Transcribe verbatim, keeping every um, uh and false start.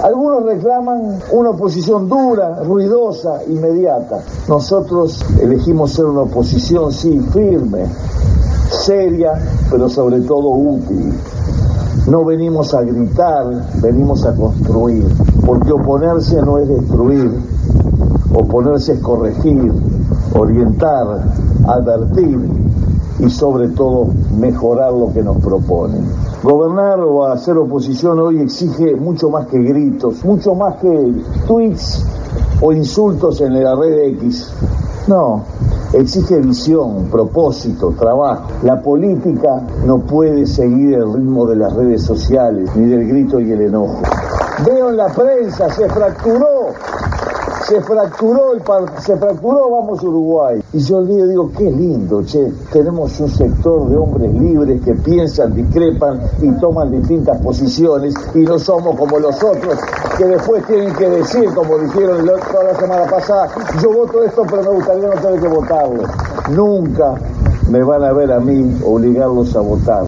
Algunos reclaman una oposición dura, ruidosa, inmediata. Nosotros elegimos ser una oposición, sí, firme, seria, pero sobre todo útil. No venimos a gritar, venimos a construir, porque oponerse no es destruir, oponerse es corregir, orientar, advertir y sobre todo mejorar lo que nos proponen. Gobernar o hacer oposición hoy exige mucho más que gritos, mucho más que tweets o insultos en la red X. No, exige visión, propósito, trabajo. La política no puede seguir el ritmo de las redes sociales, ni del grito y el enojo. Veo en la prensa, se fracturó, se fracturó el par- se fracturó Vamos Uruguay. Y yo digo, digo, qué lindo, che, tenemos un sector de hombres libres que piensan, discrepan y toman distintas posiciones y no somos como los otros que después tienen que decir, como dijeron la- toda la semana pasada, yo voto esto pero me gustaría no tener que votarlo. Nunca me van a ver a mí obligarlos a votar.